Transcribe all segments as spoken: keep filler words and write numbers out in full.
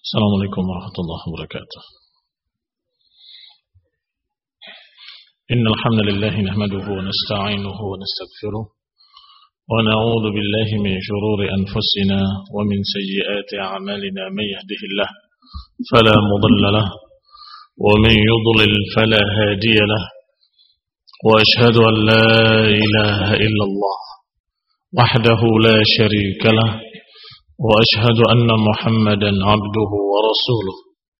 Assalamualaikum warahmatullahi wabarakatuh. Innal hamdalillah nahmaduhu wa nasta'inuhu wa nastaghfiruh wa na'udzu billahi min shururi anfusina wa min sayyiati a'malina may yahdihillahu fala mudilla lahu wa man yudlil fala hadiya lahu wa ashhadu an la ilaha illallah wahdahu la sharika lahu وأشهد أن محمدا عبده ورسوله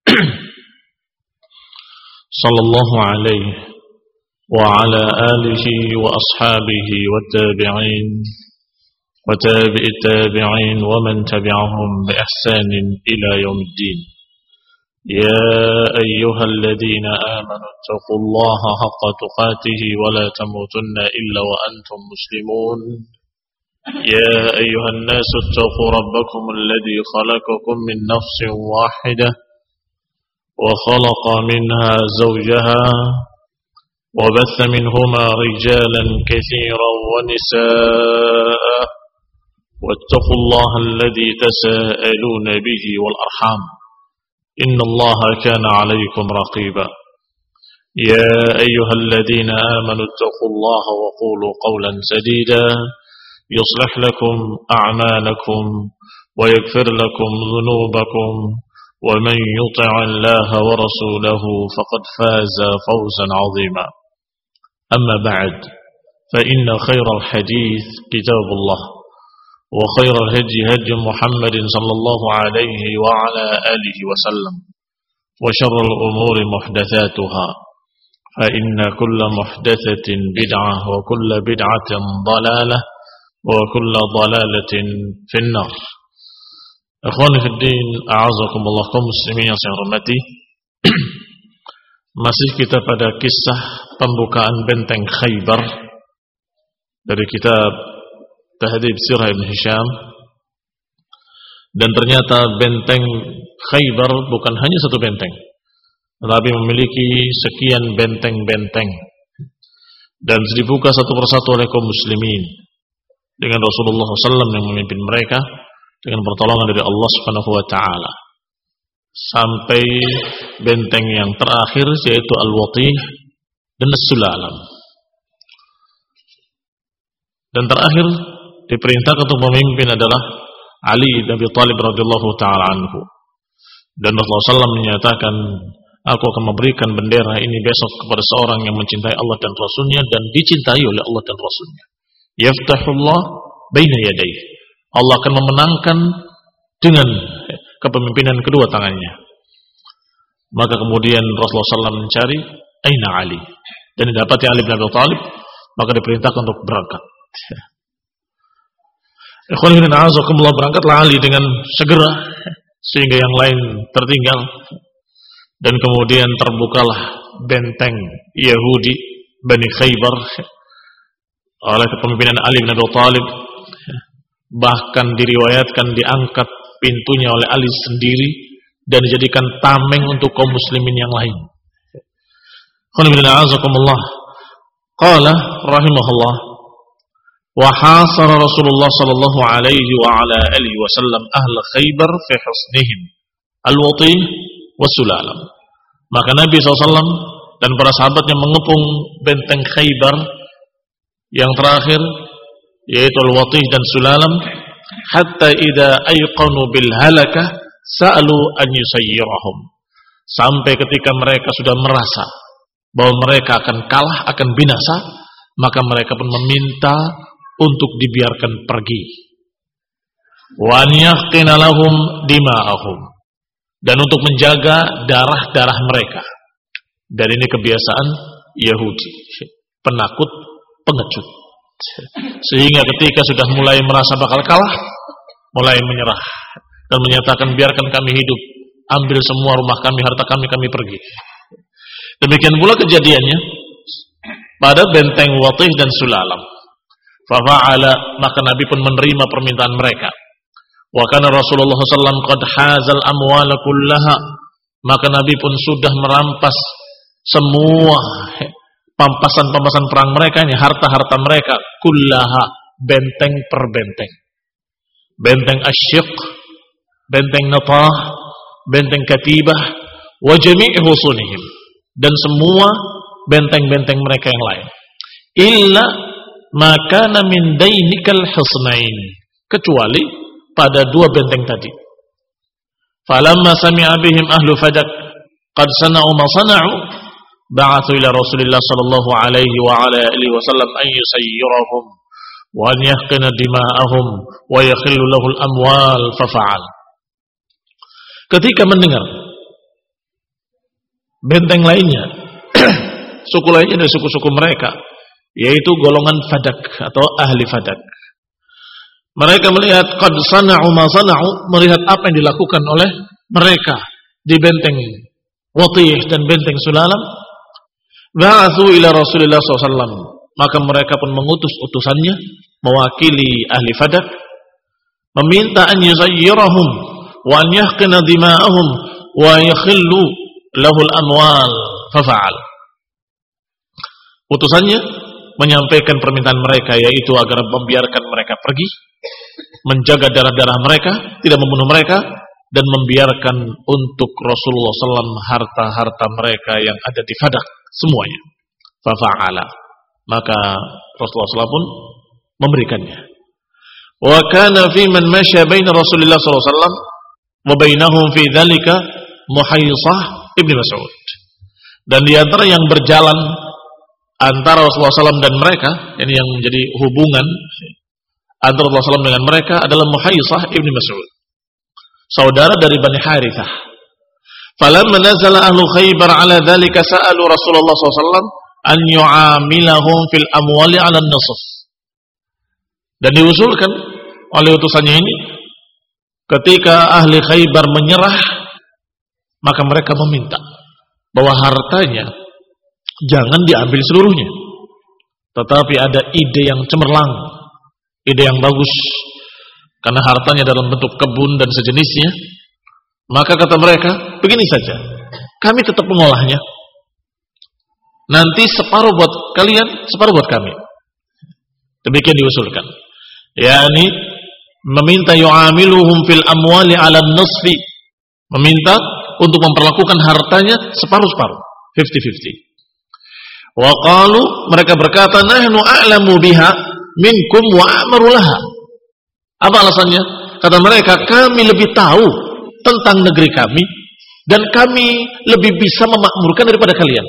صلى الله عليه وعلى آله وأصحابه والتابعين وتابع التابعين ومن تبعهم بإحسان إلى يوم الدين يا أيها الذين آمنوا اتقوا الله حق تقاته ولا تموتن إلا وأنتم مسلمون يا أيها الناس اتقوا ربكم الذي خلقكم من نفس واحدة وخلق منها زوجها وبث منهما رجالا كثيرا ونساء واتقوا الله الذي تساءلون به والأرحام إن الله كان عليكم رقيبا يا أيها الذين آمنوا اتقوا الله وقولوا قولا سديدا يصلح لكم أعمالكم ويغفر لكم ذنوبكم ومن يطع الله ورسوله فقد فاز فوزا عظيما أما بعد فإن خير الحديث كتاب الله وخير الهدي هدي محمد صلى الله عليه وعلى آله وسلم وشر الأمور محدثاتها فإن كل محدثة بدعة وكل بدعة ضلالة wa kullu dhalalatin finnar. Ikhwani fid din, a'azakumullah kaum muslimin yang saya hormati. Masih kita pada kisah pembukaan benteng Khaybar dari kitab Tahdhib Sirah Ibn Hisham. Dan ternyata benteng Khaybar bukan hanya satu benteng, tetapi memiliki sekian benteng-benteng dan dibuka satu persatu oleh kaum muslimin dengan Rasulullah shallallahu alaihi wasallam yang memimpin mereka dengan pertolongan dari Allah Subhanahu wa taala sampai benteng yang terakhir yaitu Al-Watih dan As-Sulalam. Dan terakhir diperintahkan untuk memimpin adalah Ali bin Abi Thalib radhiyallahu taala anhu. Dan Rasulullah shallallahu alaihi wasallam menyatakan, aku akan memberikan bendera ini besok kepada seorang yang mencintai Allah dan Rasulnya dan dicintai oleh Allah dan Rasulnya. Yaftahullah baina yadayhi. Allah akan memenangkan dengan kepemimpinan kedua tangannya. Maka kemudian Rasulullah shallallahu alaihi wasallam mencari aina Ali, dan didapati Ali bin Abi Thalib, maka diperintahkan untuk berangkat. Ikhwan fillah, azakumullah, berangkatlah Ali dengan segera sehingga yang lain tertinggal. Dan kemudian terbukalah benteng Yahudi Bani Khaybar oleh kepemimpinan Ali bin Abi Thalib. Bahkan diriwayatkan diangkat pintunya oleh Ali sendiri dan dijadikan tameng untuk kaum muslimin yang lain. Qala rahimahullah, wa hasara Rasulullah sallallahu alaihi wa ala alihi wasallam ahla Khaybar fi husnihim al-Watih wa Sulalam. Maka Nabi sallallahu alaihi wasallam dan para sahabatnya mengepung benteng Khaybar yang terakhir yaitu Al-Watih dan Sulalam, hatta idza ayqanu bil halakah sa'alu an yusayyirahum, sampai ketika mereka sudah merasa bahwa mereka akan kalah, akan binasa, maka mereka pun meminta untuk dibiarkan pergi. Wa an yaqina lahum dima'ahum, dan untuk menjaga darah-darah mereka. Dan ini kebiasaan Yahudi, penakut, pengecut. Sehingga ketika sudah mulai merasa bakal kalah, mulai menyerah dan menyatakan biarkan kami hidup, ambil semua rumah kami, harta kami, kami pergi. Demikian pula kejadiannya pada benteng Watih dan Sulalam. Fafa'ala, maka Nabi pun menerima permintaan mereka. Wa kana Rasulullah sallallahu alaihi wasallam qad hazal amwala kullaha, maka Nabi pun sudah merampas semua pampasan-pampasan perang mereka, ini harta-harta mereka, kullaha, benteng per benteng. Benteng Asy-Syiq, benteng Natah, benteng Katibah, wa jami' husunihim, dan semua benteng-benteng mereka yang lain. Illa ma kana min dainikal husnain, kecuali pada dua benteng tadi. Falamma sami'a bihim ahlu Fadak qad sana'u ma sana'u ba'athu ila Rasulillah sallallahu alaihi wa ala alihi wasallam an yusayyirahum wa an yahqina dima'ahum wa yakhillu lahul amwal fafa'al. Ketika mendengar benteng lainnya, suku lainnya dari suku-suku mereka, yaitu golongan Fadak atau ahli Fadak, mereka melihat qad sana'u ma sana'u, melihat apa yang dilakukan oleh mereka di benteng Watih dan benteng Sulalam, ba'athu ila Rasulillah sallallahu alaihi wasallam, maka mereka pun mengutus utusannya mewakili ahli Fadak, meminta an yusayyirahum wa an yahqina dima'ahum wa yakhillu lahul amwal fafa'al. Utusannya menyampaikan permintaan mereka, yaitu agar membiarkan mereka pergi, menjaga darah-darah mereka, tidak membunuh mereka, dan membiarkan untuk Rasulullah sallallahu alaihi wasallam harta-harta mereka yang ada di Fadak semuanya. Fafa'ala, maka Rasulullah sallallahu alaihi wasallam pun memberikannya. Wa kana fi man masya baina Rasulillah sallallahu alaihi wasallam wa bainahum fi dzalika Muhaysah ibn Mas'ud. Dan di antara yang berjalan antara Rasulullah sallallahu alaihi wasallam dan mereka, ini yang menjadi hubungan antara Rasulullah sallallahu alaihi wasallam dengan mereka, adalah Muhaysah ibn Mas'ud, saudara dari Bani Harithah. Falamma nazala ahlu Khaybar ala dzalika sa'alu Rasulullah sallallahu alaihi wasallam an yu'amilahum fil amwali 'ala an-nisf. Dan diusulkan oleh utusannya ini, ketika ahli Khaybar menyerah, maka mereka meminta bahwa hartanya jangan diambil seluruhnya, tetapi ada ide yang cemerlang, ide yang bagus, karena hartanya dalam bentuk kebun dan sejenisnya. Maka kata mereka, begini saja, kami tetap mengolahnya, nanti separuh buat kalian, separuh buat kami. Demikian diusulkan, yakni meminta yu'amiluhum fil amwali 'ala an-nisfi, meminta untuk memperlakukan hartanya separuh-separuh, fifty-fifty. Wa qalu, mereka berkata, nahnu a'lamu biha minkum wa a'maru laha. Apa alasannya? Kata mereka, kami lebih tahu tentang negeri kami dan kami lebih bisa memakmurkan daripada kalian.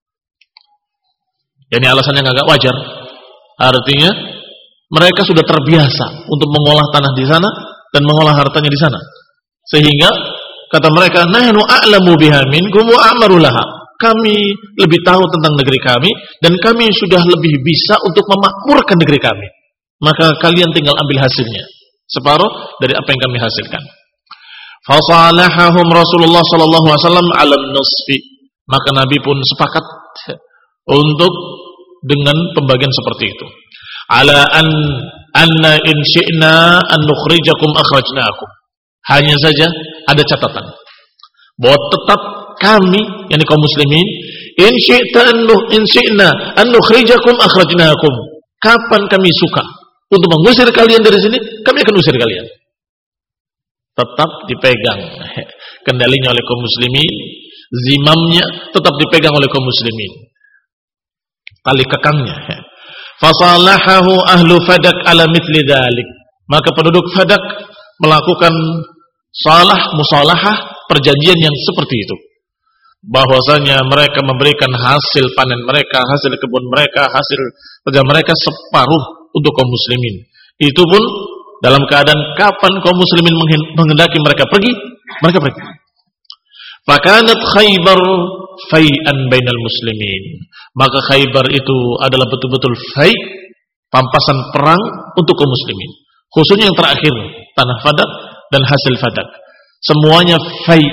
Ini alasan yang agak wajar. Artinya mereka sudah terbiasa untuk mengolah tanah di sana dan mengolah hartanya di sana. Sehingga kata mereka, nahnu a'lamu biha minkum wa a'maru laha. Kami lebih tahu tentang negeri kami dan kami sudah lebih bisa untuk memakmurkan negeri kami. Maka kalian tinggal ambil hasilnya, separuh dari apa yang kami hasilkan. Fasalahahum Rasulullah sallallahu alaihi wasallam 'ala an-nisfi. Maka Nabi pun sepakat untuk dengan pembagian seperti itu. Ala an anna in syi'na an nukhrijakum akhrajnakum. Hanya saja ada catatan bahwa tetap kami, yakni kaum muslimin, in syi'ta in syi'na an nukhrijakum akhrajnakum. Kapan kami suka untuk mengusir kalian dari sini, kami akan usir kalian. Tetap dipegang kendalinya oleh kaum muslimin, zimamnya tetap dipegang oleh kaum muslimin, tali kekangnya. Fasalahahu ahlu Fadak ala mithli dzalik. Maka penduduk Fadak melakukan salah musalahah, perjanjian yang seperti itu, bahwasanya mereka memberikan hasil panen mereka, hasil kebun mereka, hasil kerja mereka separuh untuk kaum muslimin. Itu pun dalam keadaan kapan kaum muslimin menghendaki mereka pergi, mereka pergi. Fakanat Khaybar fai'an bainal muslimin. Maka Khaybar itu adalah betul-betul fai', pampasan perang untuk kaum muslimin. Khususnya yang terakhir, tanah Fadak dan hasil Fadak. Semuanya fai'.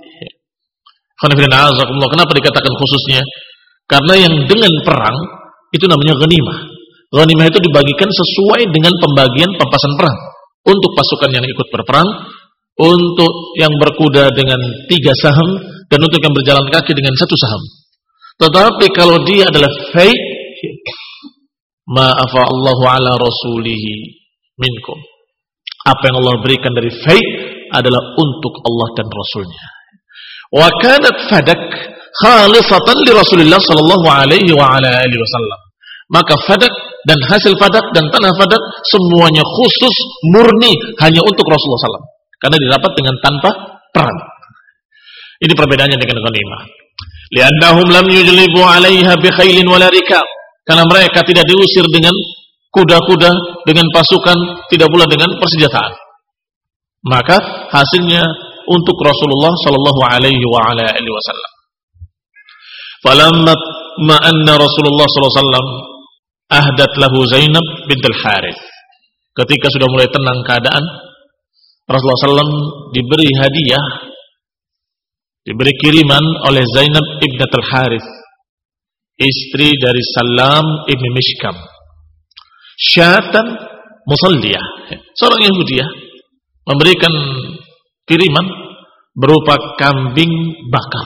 Kenapa dikatakan khususnya? Karena yang dengan perang itu namanya ghanimah. Ghanimah itu dibagikan sesuai dengan pembagian pampasan perang. Untuk pasukan yang ikut berperang, untuk yang berkuda dengan tiga saham, dan untuk yang berjalan kaki dengan satu saham. Tetapi kalau dia adalah fai', ma'afa Allahu ala rasulihi minkum. Apa yang Allah berikan dari fai' adalah untuk Allah dan Rasulnya. Wa kanat fadak khalisatan li Rasulillah sallallahu alaihi wa ala alihi wasallam. Maka fadak dan hasil fadak dan tanah fadak semuanya khusus murni hanya untuk Rasulullah sallallahu alaihi wasallam karena didapat dengan tanpa perang. Ini perbedaannya dengan ghanimah. Li'annahum lam yujlibu 'alaiha bi khailin wala rikab. Karena mereka tidak diusir dengan kuda-kuda, dengan pasukan, tidak pula dengan persenjataan. Maka hasilnya untuk Rasulullah sallallahu alaihi wa ala alihi wasallam. Falamma ma'anna Rasulullah sallallahu alaihi wasallam ahdat lahu Zainab bint al-Harith. Ketika sudah mulai tenang keadaan, Rasulullah sallallahu alaihi wasallam diberi hadiah, diberi kiriman oleh Zainab ibn al-Harith, istri dari Salam ibn Mishkam, syatan musalliyah, seorang Yahudiyah, memberikan kiriman berupa kambing bakar.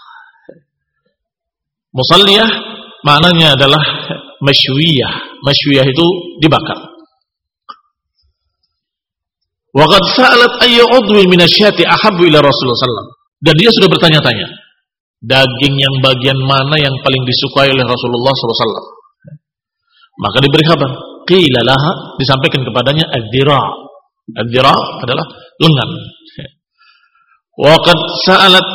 Musalliyah maknanya adalah masywiyah. Masywiyah itu dibakar. Wa qad sa'alat ayyu 'udwin min asy-syati ahabbu ila Rasulullah sallallahu alaihi wasallam. Dan dia sudah bertanya-tanya, daging yang bagian mana yang paling disukai oleh Rasulullah sallallahu alaihi wasallam. Maka diberi kabar, qila laha, disampaikan kepadanya ad-dira'. Ad-dira' adalah lengan. Wa qad sa'alat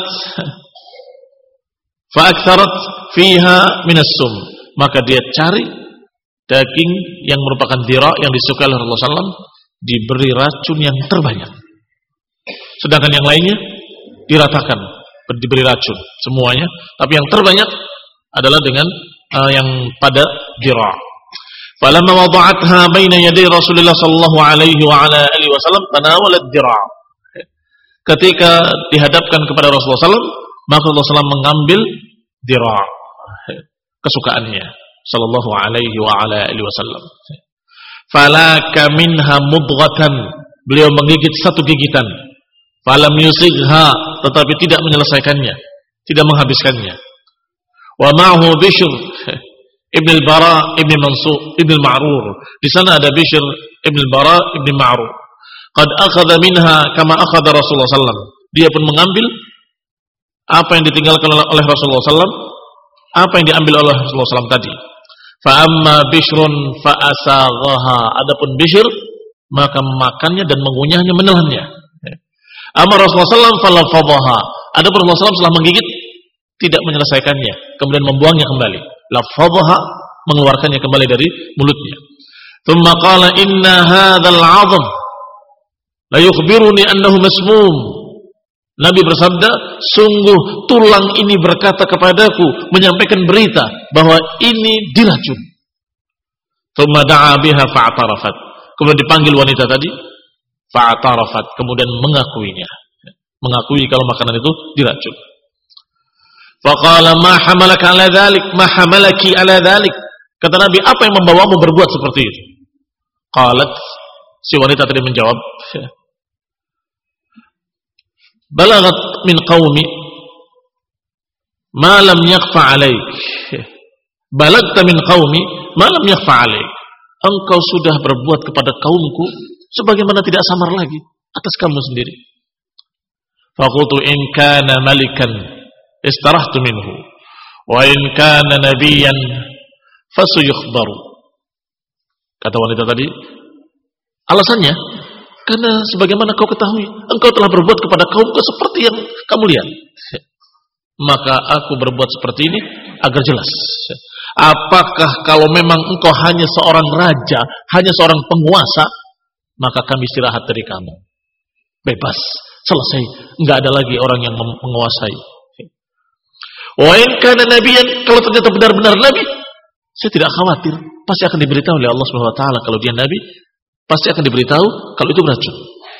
fa aktsarat fiha min as-sum. Maka dia cari daging yang merupakan dira' yang disukai oleh Rasulullah sallallahu alaihi wasallam, diberi racun yang terbanyak. Sedangkan yang lainnya diratakan, diberi racun semuanya, tapi yang terbanyak adalah dengan uh, yang pada dira'. Falamma wada'atha baina yaday Rasulullah sallallahu alaihi wa ala alihi wasallam tanawalat dira'. Ketika dihadapkan kepada Rasulullah sallallahu alaihi wasallam, maka Rasulullah sallallahu alaihi wasallam mengambil dira' kesukaannya sallallahu alaihi wa ala alihi wasallam. Falaka minha mudghatan, beliau menggigit satu gigitan. Falam yusigha, tetapi tidak menyelesaikannya, tidak menghabiskannya. Wa ma'hu Bishr ibn al-Bara ibn Mansur ibn al-Ma'rur. Di sana ada Bishr ibn al-Bara ibn Ma'rur. Qad akhadha minha kama akhadha Rasulullah sallallahu alaihi wasallam. Dia pun mengambil apa yang ditinggalkan oleh Rasulullah sallallahu alaihi wasallam, apa yang diambil oleh Rasulullah sallallahu alaihi wasallam tadi. Fa amma Bishrun fa asaghaha. Adapun Bishr maka makannya dan mengunyahnya, menelannya. Amma Rasulullah sallallahu alaihi wasallam falafadhaha. Adapun Rasulullah sallallahu alaihi wasallam setelah menggigit tidak menyelesaikannya, kemudian membuangnya kembali. Lafadhaha, mengeluarkannya kembali dari mulutnya. Tsumma qala inna hadzal 'azm la yukhbiruni annahu masmum. Nabi bersabda, sungguh tulang ini berkata kepadaku, menyampaikan berita bahwa ini diracun. Tsumma da'a biha fa'tarafat. Kemudian dipanggil wanita tadi, fa'tarafat, kemudian mengakuinya. Mengakui kalau makanan itu diracun. Faqala ma hamalaka ala dzalik, ma hamalaki ala dzalik. Kata Nabi, apa yang membawamu berbuat seperti itu? Qalat, si wanita tadi menjawab, balagat min qaumi ma lam yakhfa alaik. Balagta min qaumi ma lam yakhfa alaik. Engkau sudah berbuat kepada kaumku sebagaimana tidak samar lagi atas kamu sendiri. Faqultu in kana malikan istarahtu minhu wa in kana nabiyyan fasuyukhbaru. Kata wanita tadi, alasannya karena sebagaimana kau ketahui, engkau telah berbuat kepada kaumku seperti yang kamu lihat. Maka aku berbuat seperti ini agar jelas. Apakah kalau memang engkau hanya seorang raja, hanya seorang penguasa, maka kami istirahat dari kamu. Bebas, selesai, enggak ada lagi orang yang menguasai. Wa in kana nabiyyan, kalau ternyata benar-benar nabi, saya tidak khawatir, pasti akan diberitahu oleh Allah Subhanahu wa taala kalau dia nabi, pasti akan diberitahu kalau itu beracun.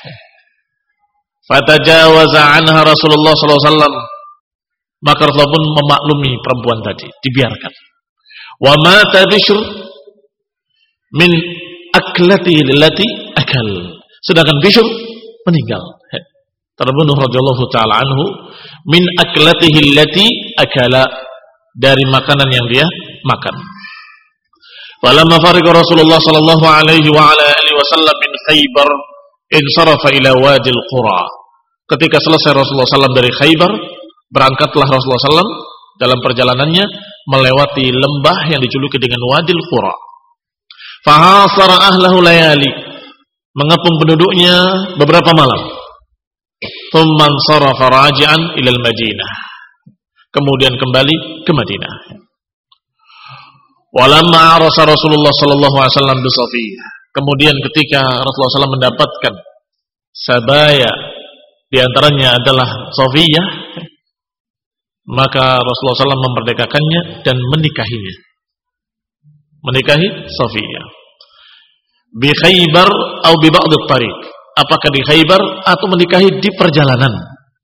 Fatajawaza anha Rasulullah sallallahu alaihi wasallam. Maka Rasulullah pun memaklumi perempuan tadi, dibiarkan. Wa mata Bishr min aklatihi allati akal. Sedangkan Bishr meninggal, terbunuh radhiyallahu taala anhu min aklatihi allati akala, dari makanan yang dia makan. Falamma fariqa Rasulullah sallallahu alaihi wa ala alihi wasallam min Khaybar, insarafa ila Wadil Qura. Ketika selesai Rasulullah sallallahu alaihi wasallam dari Khaybar, berangkatlah Rasulullah sallallahu alaihi wasallam dalam perjalanannya melewati lembah yang dijuluki dengan Wadil Qura. Fahasara ahlahu layali, mengepung penduduknya beberapa malam. Thumman sarafa raji'an ilal Madinah, kemudian kembali ke Madinah. Walamma arasa Rasulullah sallallahu alaihi wasallam bi Safiyah, kemudian ketika Rasulullah sallallahu alaihi wasallam mendapatkan sabaya, di antaranya adalah Safiyah, maka Rasulullah sallallahu alaihi wasallam memerdekakannya dan menikahinya. Menikahi Safiyah. Bi Khaybar atau bi ba'd at-tariq, apakah di Khaybar atau menikahi di perjalanan.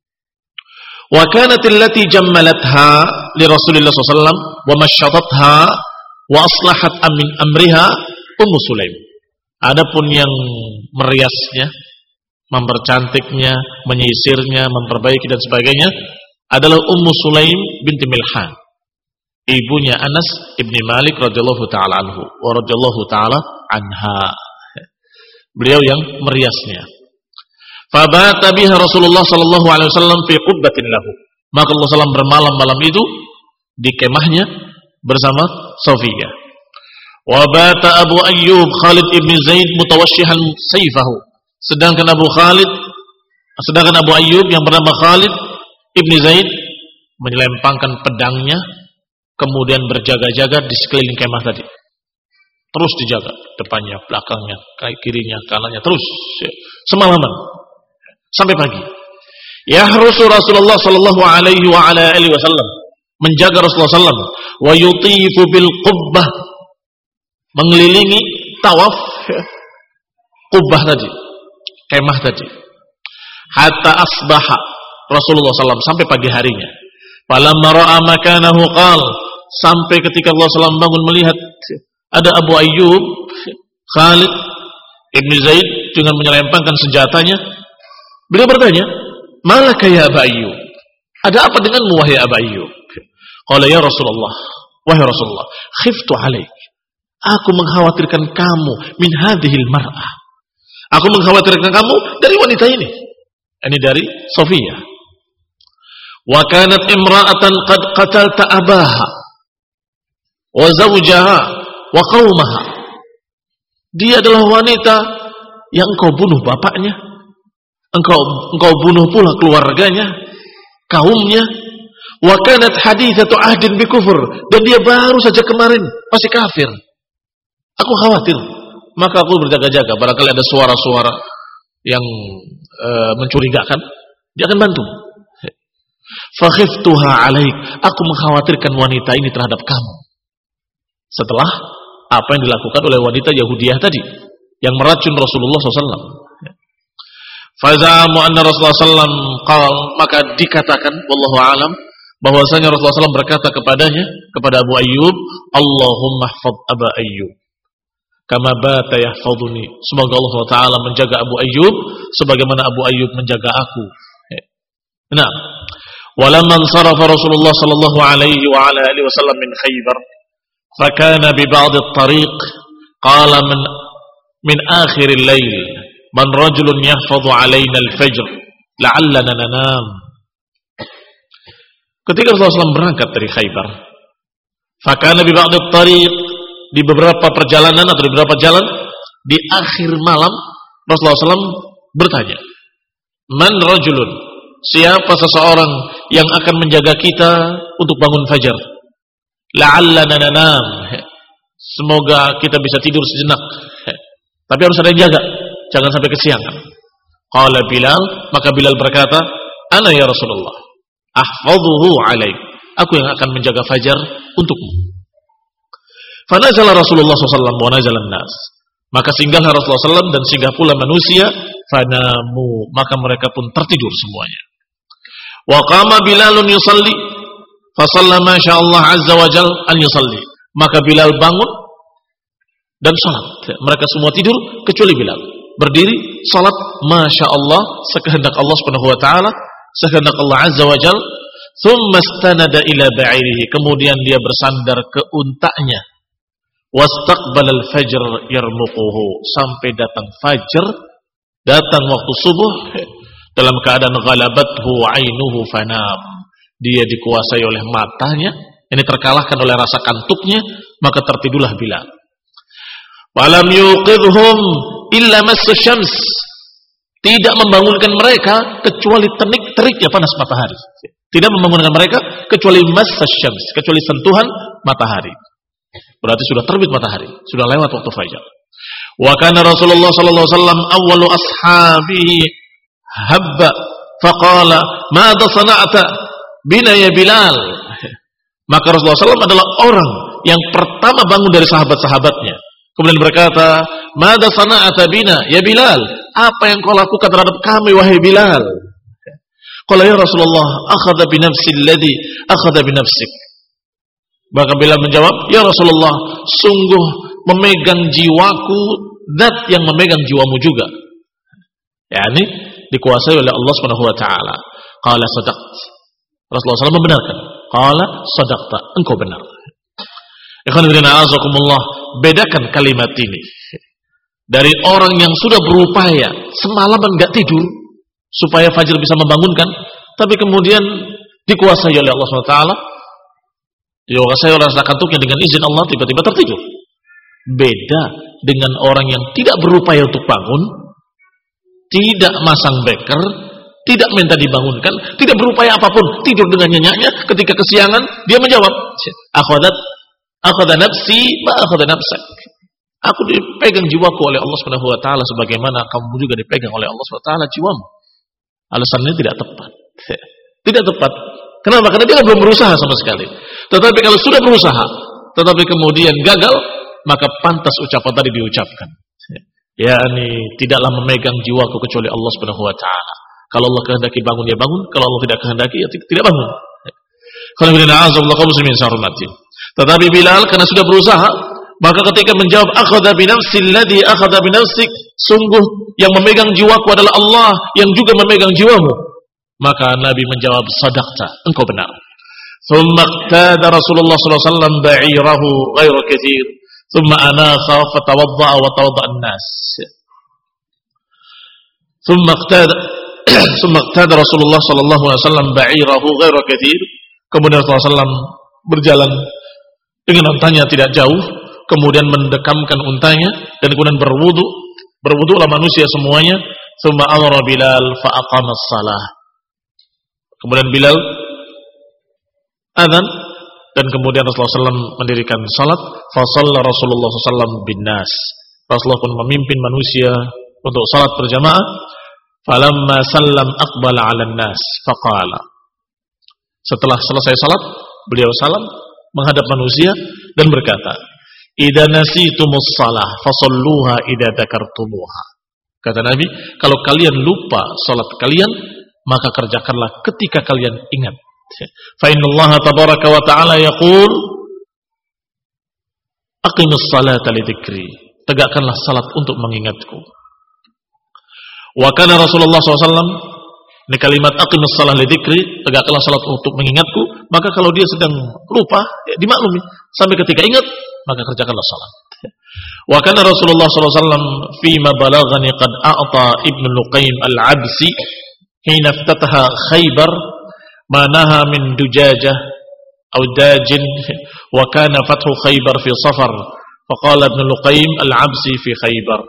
Wa kanat allati jammalatha li Rasulillah sallallahu alaihi wasallam wa masyatatha wa aslahat min amriha Ummu Sulaim. Adapun yang meriasnya, mempercantiknya, menyisirnya, memperbaiki dan sebagainya adalah Ummu Sulaim binti Milhan, ibunya Anas ibni Malik radhiyallahu taala anhu wa radhiyallahu taala anha. Beliau yang meriasnya. Fabata biha Rasulullah sallallahu alaihi wasallam fi qubbatin lahu. Maka Rasulullah sallallahu alaihi wasallam bermalam malam itu di kemahnya bersama Safiyah. Wa bata Abu Ayyub Khalid ibn Zaid mutawashshihan sayfahu. Sedangkan Abu Khalid sedangkan Abu Ayyub yang bernama Khalid ibn Zaid menyelempangkan pedangnya, kemudian berjaga-jaga di sekeliling kemah tadi. Terus dijaga, depannya, belakangnya, kirinya, kanannya, terus semalaman sampai pagi. Yahrusu Rasulullah sallallahu alaihi wa ala alihi wasallam, menjaga Rasulullah sallallahu alaihi wasallam, wa yutifu bil qubbah, mengelilingi tawaf qubbah tadi, kemah tadi. Hatta asbaha Rasulullah sallallahu alaihi wasallam, sampai pagi harinya. Falamma ra'a makanahu qal, sampai ketika Rasulullah sallallahu alaihi wasallam bangun melihat ada Abu Ayyub Khalid ibn Zaid dengan menyelempangkan senjatanya, beliau bertanya, "Malaka ya Abu Ayyub? Ada apa denganmu wahai Abu Ayyub?" Qala ya Rasulullah, wahai Rasulullah, khiftu alaik, aku mengkhawatirkan kamu min hadhil mar'ah. Aku mengkhawatirkan kamu dari wanita ini. Ini dari Safiyah. Wa kanat imra'atan qad qatalta abaha wa zawjaha wa qaumaha. Dia adalah wanita yang engkau bunuh bapaknya, engkau engkau bunuh pula keluarganya, kaumnya. Wa kanat hadithatu ahdin bi kufur, dan dia baru saja kemarin masih kafir. Aku khawatir, maka aku berjaga-jaga, barangkali ada suara-suara yang e, mencurigakan, dia akan bantu. Fa khiftuha alaik, aku mengkhawatirkan wanita ini terhadap kamu. Setelah apa yang dilakukan oleh wanita Yahudiyah tadi yang meracun Rasulullah sallallahu alaihi wasallam. Fazamu anna Rasulullah sallallahu alaihi wasallam qala, maka dikatakan wallahu alam bahwasanya Rasulullah sallallahu alaihi wasallam berkata kepadanya, kepada Abu Ayyub, Allahumma hfadz Aba Ayyub kama bata yahfaduni. Semoga Allah Taala menjaga Abu Ayyub sebagaimana Abu Ayyub menjaga aku. Nah, walamman sarafa Rasulullah sallallahu alaihi wa ala alihi wasallam min Khaybar, fakana bi ba'd at-tariq qala min min akhir al-lail man rajulun yahfadhu alaina al-fajr la'allana nanam. Ketika Rasulullah sallallahu alaihi wasallam berangkat dari Khaybar, fakana bi ba'd at-tariq, di beberapa perjalanan atau di beberapa jalan, di akhir malam Rasulullah sallallahu alaihi wasallam bertanya, man rajulun, siapa seseorang yang akan menjaga kita untuk bangun fajar? La'allana nanam, semoga kita bisa tidur sejenak, tapi harus ada yang jaga, jangan sampai kesiangan. Qala Bilal, maka Bilal berkata, ana ya Rasulullah, ahfadhuhu alaik, aku yang akan menjaga fajar untukmu. Fanazala Rasulullah sallallahu alaihi wasallam wa nazala an-nas, maka singgahlah Rasulullah sallallahu alaihi wasallam dan singgah pula manusia. Fanamu, maka mereka pun tertidur semuanya. Wa qama Bilalun yusalli, fa shalla ma syaa Allah azza wa jalla an yusalli, maka Bilal bangun dan salat. Mereka semua tidur kecuali Bilal, berdiri salat masya Allah, sekehendak Allah Subhanahu wa taala, sekehendak Allah azza wa jalla. Thumma istanada ila ba'irihi, kemudian dia bersandar ke untanya. Wastaqbala al-fajr yarmuquhu, sampai datang fajar, datang waktu subuh, dalam keadaan ghalabathu ainuhu fanam, dia dikuasai oleh matanya, ini terkalahkan oleh rasa kantuknya, maka tertidurlah Bilal. Walam yuqidhum illa massu syams. Tidak membangunkan mereka kecuali terik-teriknya panas matahari. Tidak membangunkan mereka kecuali massu syams, kecuali sentuhan matahari. Berarti sudah terbit matahari, sudah lewat waktu fajar. Wa kana Rasulullah sallallahu alaihi wasallam awwalu ashabihi habba faqala madza sana'ta bina ya Bilal. Maka Rasulullah sallallahu alaihi wasallam adalah orang yang pertama bangun dari sahabat-sahabatnya. Kemudian berkata, madza sana'ta bina ya Bilal? Apa yang kau lakukan terhadap kami wahai Bilal? Qala ya Rasulullah, akhadha bi nafsi alladhi akhadha bi nafsik. Maka Bilal menjawab, ya Rasulullah, sungguh memegang jiwaku zat yang memegang jiwamu juga. yakni dikuasai oleh Allah Subhanahu wa taala. Qala sadaqt. Rasulullah sallallahu alaihi wasallam membenarkan. Qala sadaqta, engkau benar. Ikhwan fillah azakumullah, bedakan kalimat ini dari orang yang sudah berupaya semalaman enggak tidur supaya fajar bisa membangunkan, tapi kemudian dikuasai oleh Allah Subhanahu wa taala, dikuasai oleh rasa kantuknya dengan izin Allah tiba-tiba tertidur. Beda dengan orang yang tidak berupaya untuk bangun, tidak masang beker, tidak minta dibangunkan, tidak berupaya apapun, tidur dengan nyenyaknya. Ketika kesiangan dia menjawab, akhadat akhadha nafsi ma akhadha nafsak. Aku dipegang jiwaku oleh Allah Subhanahu wa taala sebagaimana kamu juga dipegang oleh Allah Subhanahu wa taala jiwamu. Alasannya tidak tepat. Tidak tepat. Kenapa? Karena dia belum berusaha sama sekali. Tetapi kalau sudah berusaha, tetapi kemudian gagal, maka pantas ucapan tadi diucapkan. yakni tidaklah memegang jiwaku kecuali Allah Subhanahu wa taala. Kalau Allah kehendaki bangun ya bangun, kalau Allah tidak kehendaki ya tidak bangun. Kalau bila na'azallahu kaum muslimin sarumati. Tetapi Bilal karena sudah berusaha, maka ketika menjawab akhadha bi nafsi alladhi akhadha bi nafsik, sungguh yang memegang jiwaku adalah Allah yang juga memegang jiwamu. Maka Nabi menjawab sadaqta, engkau benar. Thumma iqtada Rasulullah sallallahu alaihi wasallam ba'irahu ghairu katsir. Thumma anakha fatawadda'a wa tawadda'a an-nas. Thumma iqtada Thumma iqtada Rasulullah sallallahu alaihi wasallam ba'irahu ghairu katsir. Kemudian Rasulullah sallallahu alaihi wasallam berjalan dengan untanya tidak jauh, kemudian mendekamkan untanya dan kemudian berwudu. Berwudulah manusia semuanya. Thumma amara Bilal fa aqama as-salah. Kemudian Bilal azan dan kemudian Rasulullah sallallahu alaihi wasallam mendirikan salat. Fa shalla Rasulullah sallallahu alaihi wasallam bin nas. Rasulullah pun memimpin manusia untuk salat berjamaah. Falamma sallam aqbala 'alan nas faqala. Setelah selesai salat, beliau salam menghadap manusia dan berkata, "Idza nasitumus shalah fasalluha idza dzakartumuha." Kata Nabi, kalau kalian lupa salat kalian, maka kerjakanlah ketika kalian ingat. Fa innallaha tabaraka wa ta'ala yaqul, "Aqimus salata li dzikri." Tegakkanlah salat untuk mengingatku. Wa kana Rasulullah sallallahu alaihi wasallam, ini kalimat aqimus salah li dzikri, tegakkanlah salat untuk mengingatku, maka kalau dia sedang lupa, ya dimaklumi. Sampai ketika ingat, maka kerjakanlah salat. Wa kana Rasulullah sallallahu alaihi wasallam fi ma balaghani qad a'ta Ibnu Luqaym al-Absi hina iftataha Khaybar ma naha min dujajah aw dajin wa kana fathu Khaybar fi Safar faqala Ibnu Luqaym al-Absi fi Khaybar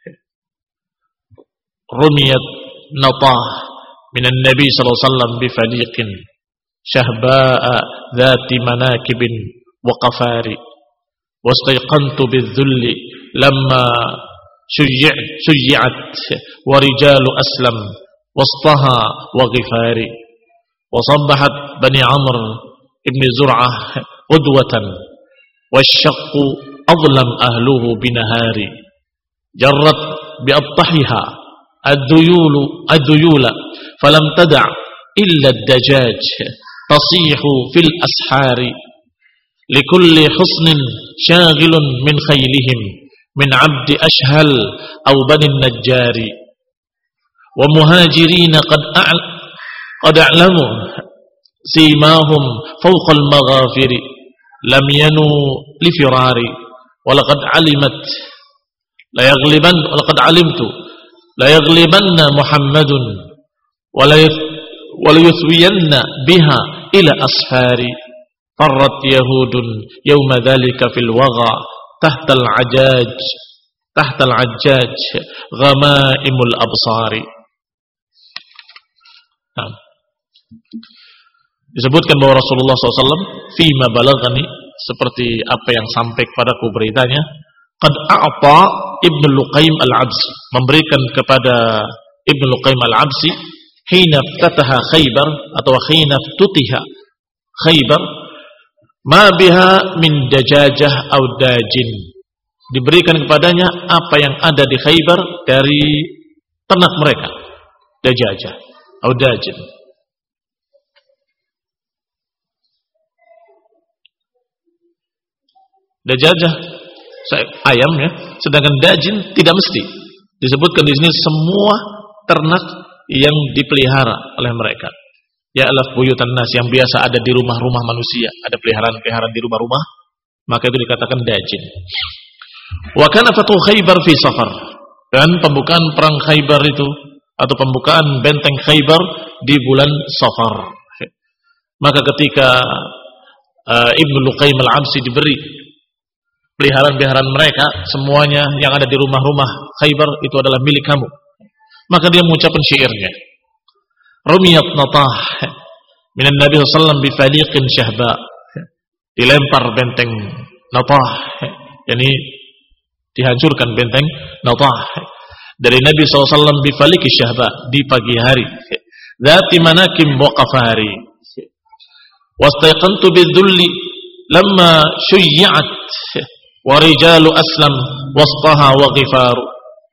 rumiyat natah min an-nabi sallallahu alaihi wasallam bi faliqin shahba'a dhati manakibin wa qafari wastayqantu bidh-dhulli lamma shuyyi'at wa rijalu aslam wastaha wa ghifari wa sabbahat bani Amr ibn Zur'ah qudwatan washaqqu adlam ahluhu binahari jarrat bi'attahiha ad-duyulu ad-duyula falam tada' illa ad-dajaj tasihu fil ashari likulli husnin shaghilun min khaylihim min 'abdi ashhal aw bani an-najjari wa muhajirin qad a'l qad a'lamu simahum fawqa al-maghafiri lam yanu li firari wa laqad 'alimat la yaghliban wa laqad 'alimtu la yaghlibanna Muhammadun wa la wa la yuswiyanna biha ila asfari farrat yahudun yawma dhalika fil waga tahtal ajaj tahtal ajaj ghamaimul absari. Nah, disebutkan bahwa Rasulullah shallallahu alaihi wasallam fima balaghani, seperti apa yang sampai kepadaku beritanya, qad a'ta Ibnu Luqaim al-Absi, memberikan kepada Ibnu Luqaim al-Absi hina ftataha Khaybar atau hina ftutiha Khaybar ma biha min dajajah aw dajin, diberikan kepadanya apa yang ada di Khaybar dari ternak mereka, dajajah aw dajin. Dajajah ayam ya, sedangkan dajin tidak mesti. Disebutkan di sini semua ternak yang dipelihara oleh mereka. Ya alaf buyutan nas, yang biasa ada di rumah-rumah manusia, ada peliharaan-peliharaan di rumah-rumah, maka itu dikatakan dajin. Wa kana fatu Khaybar fi Safar, dan pembukaan perang Khaybar itu atau pembukaan benteng Khaybar di bulan Safar. Maka ketika uh, Ibnu Luqaim al-Absi diberi peliharaan-peliharaan mereka, semuanya yang ada di rumah-rumah Khaybar itu adalah milik kamu, maka dia mengucapkan syairnya, rumiyat natah minan Nabi sallallahu alaihi wasallam bifaliqin syahba, dilempar benteng natah, yakni dihancurkan benteng natah dari Nabi sallallahu alaihi wasallam bifaliqi syahba, di pagi hari, dzati manakim waqafari, wastaiqantu bidzulli lamma syuyyi'at wa rijalu aslam wasfaha wa ghifaru.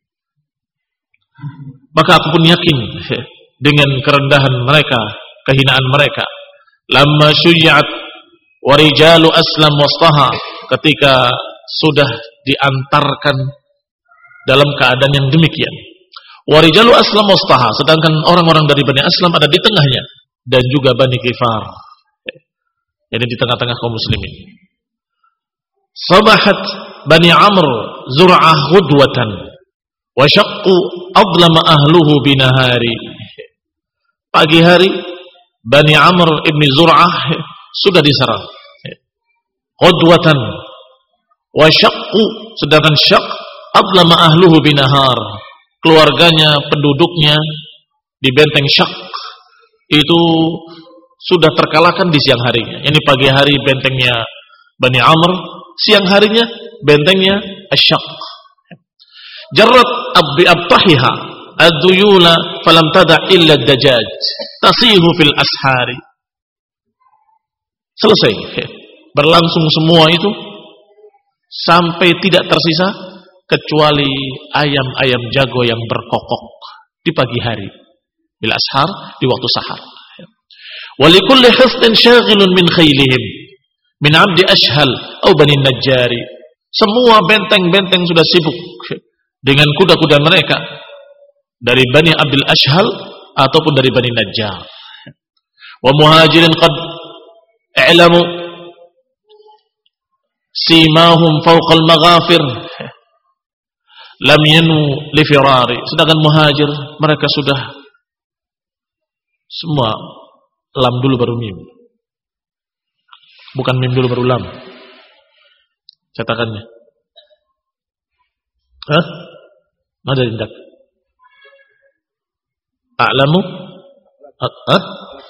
Maka aku pun yakin dengan kerendahan mereka, kehinaan mereka. Lamma syuyyi'at wa rijalu aslam wasfaha, ketika sudah diantarkan dalam keadaan yang demikian. Wa rijalu aslam wasfaha, sedangkan orang-orang dari Bani Aslam ada di tengahnya, dan juga Bani Ghifar, jadi di tengah-tengah kaum muslimin. Sabahat Bani Amr Zur'ah ghudwatan wa syaqqu adlama ahluhu binahari. Pagi hari Bani Amr ibni Zur'ah sudah diserang ghudwatan wa syaqqu, sedangkan syaq adlama ahluhu binahar, keluarganya, penduduknya di benteng Syaq itu sudah terkalahkan di siang harinya. Ini pagi hari bentengnya Bani Amr, siang harinya bentengnya Asy-Syaq. Jarrat abbi abtahiha ad-duyula falam tada illa ad-dajaj tasihu fil ashari. Selesai, berlangsung semua itu sampai tidak tersisa kecuali ayam-ayam jago yang berkokok di pagi hari, bil ashar, di waktu sahar. Walikulli hisnin syaghilun min khailihim min abdi ashhal atau bani najjari. Semua benteng-benteng sudah sibuk dengan kuda-kuda mereka dari Bani Abdul Ashhal ataupun dari Bani Najjar. Wa muhajirin qad i'lamu simahum fawqa al-maghafir lam yanu li firari. Sedangkan muhajir mereka sudah semua lam dulu baru mim, bukan mim dulu baru lam cetakannya. Hah? Ada tindak a'lamu ah?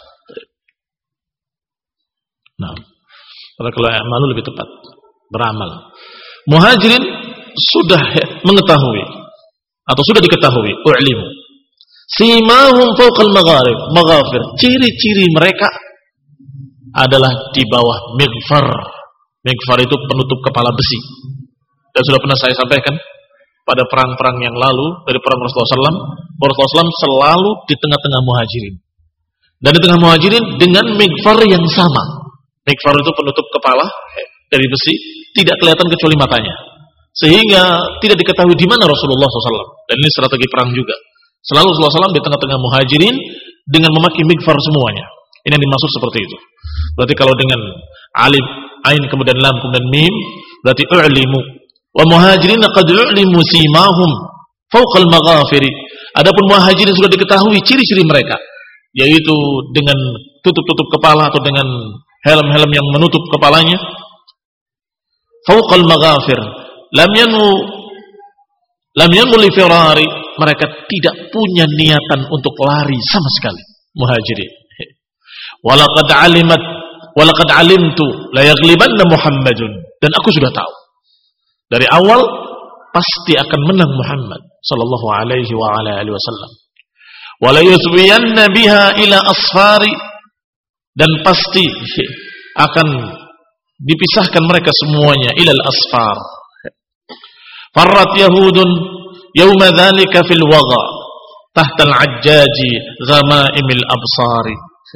Nah, kalau amalu lebih tepat, beramal. Muhajirin sudah mengetahui atau sudah diketahui, u'limu simahum fawqal magharib maghafir, ciri-ciri mereka adalah di bawah mighfar. Mighfar itu penutup kepala besi, dan sudah pernah saya sampaikan pada perang-perang yang lalu dari perang Rasulullah shallallahu alaihi wasallam. Rasulullah shallallahu alaihi wasallam selalu di tengah-tengah muhajirin, dan di tengah muhajirin dengan mighfar yang sama. Mighfar itu penutup kepala dari besi, tidak kelihatan kecuali matanya, sehingga tidak diketahui di mana Rasulullah shallallahu alaihi wasallam. Dan ini strategi perang juga. Selalu Rasulullah shallallahu alaihi wasallam di tengah-tengah muhajirin dengan memakai mighfar semuanya. Ini yang dimaksud seperti itu. Berarti kalau dengan alif, ain, kemudian lam, kemudian mim, berarti u'limu. Wa muhajirin qad u'limu simahum fawqal maghafiri. Adapun muhajirin sudah diketahui ciri-ciri mereka, yaitu dengan tutup-tutup kepala atau dengan helm-helm yang menutup kepalanya. Fauqal maghafir, lam yanu lam yanu li firari, mereka tidak punya niatan untuk lari sama sekali. Muhajirin. Walaqad alimat walaqad alimtu la yaghlibanna Muhammadun, dan aku sudah tahu dari awal pasti akan menang Muhammad sallallahu alaihi wa ala alihi wasallam. Wala yusbiyanna biha ila asfari, dan pasti akan dipisahkan mereka semuanya ilal asfar. Farrat yahudun yawma dhalika fil wagha tahta al-ajjaji ghamaimil absari.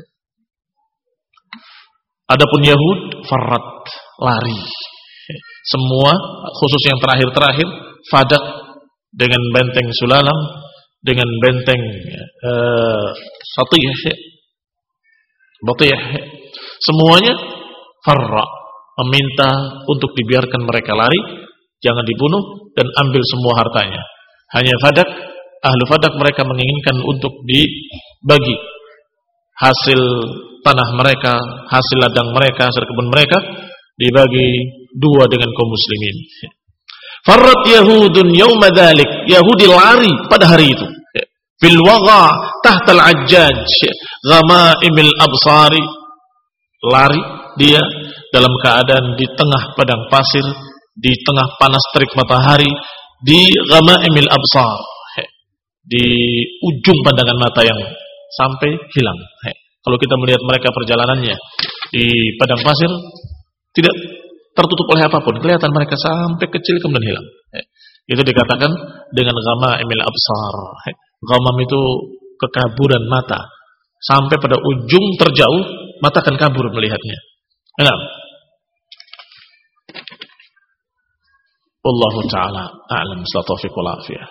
Adapun Yahud farrat, lari. Semua khusus yang terakhir-terakhir Fadak dengan benteng Sulalam, dengan benteng uh, Satiyah, Batiyah, semuanya farra, meminta untuk dibiarkan mereka lari, jangan dibunuh dan ambil semua hartanya. Hanya Fadak, ahlu Fadak mereka menginginkan untuk dibagi hasil tanah mereka, hasil ladang mereka, hasil kebun mereka dibagi dua dengan kaum muslimin. Farrat Yahudun yawma dzalik, Yahudi lari pada hari itu. Fil wagha tahta al-ajjaj ghamaimil absari, lari dia dalam keadaan di tengah padang pasir, di tengah panas terik matahari, di ghamaimil absar, di ujung pandangan mata yang sampai hilang. Kalau kita melihat mereka perjalanannya di padang pasir, tidak tertutup oleh apapun, kelihatan mereka sampai kecil kemudian hilang. Itu dikatakan dengan ghamaimil absar. Ghamam itu kekaburan mata, sampai pada ujung terjauh mata akan kabur melihatnya. Nah, Wallahu ta'ala a'lam bishawab wal afiyah.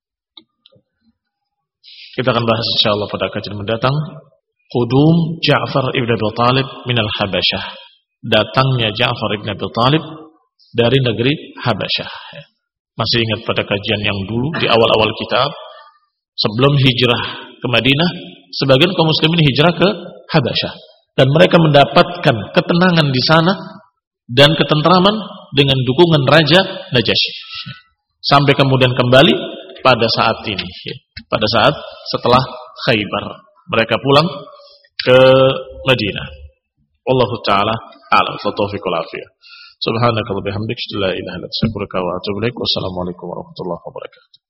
Kita akan bahas insyaallah pada kajian mendatang Qudum Ja'far ibn Abi Thalib minal Habasyah, datangnya Ja'far ibn Abi Thalib dari negeri Habasyah. Masih ingat pada kajian yang dulu di awal-awal kitab, sebelum hijrah ke Madinah, sebagian kaum muslimin hijrah ke Habasyah dan mereka mendapatkan ketenangan di sana dan ketentraman dengan dukungan Raja Najasyi. Sampai kemudian kembali pada saat ini, pada saat setelah Khaybar, mereka pulang ke Madinah. Wallahu ta'ala a'lam. Taufiq wal afiyah. Subhanakallahumma wa bihamdika, la ilaha illa anta, astaghfiruka wa atubu ilaik. Wassalamualaikum warahmatullahi wabarakatuh.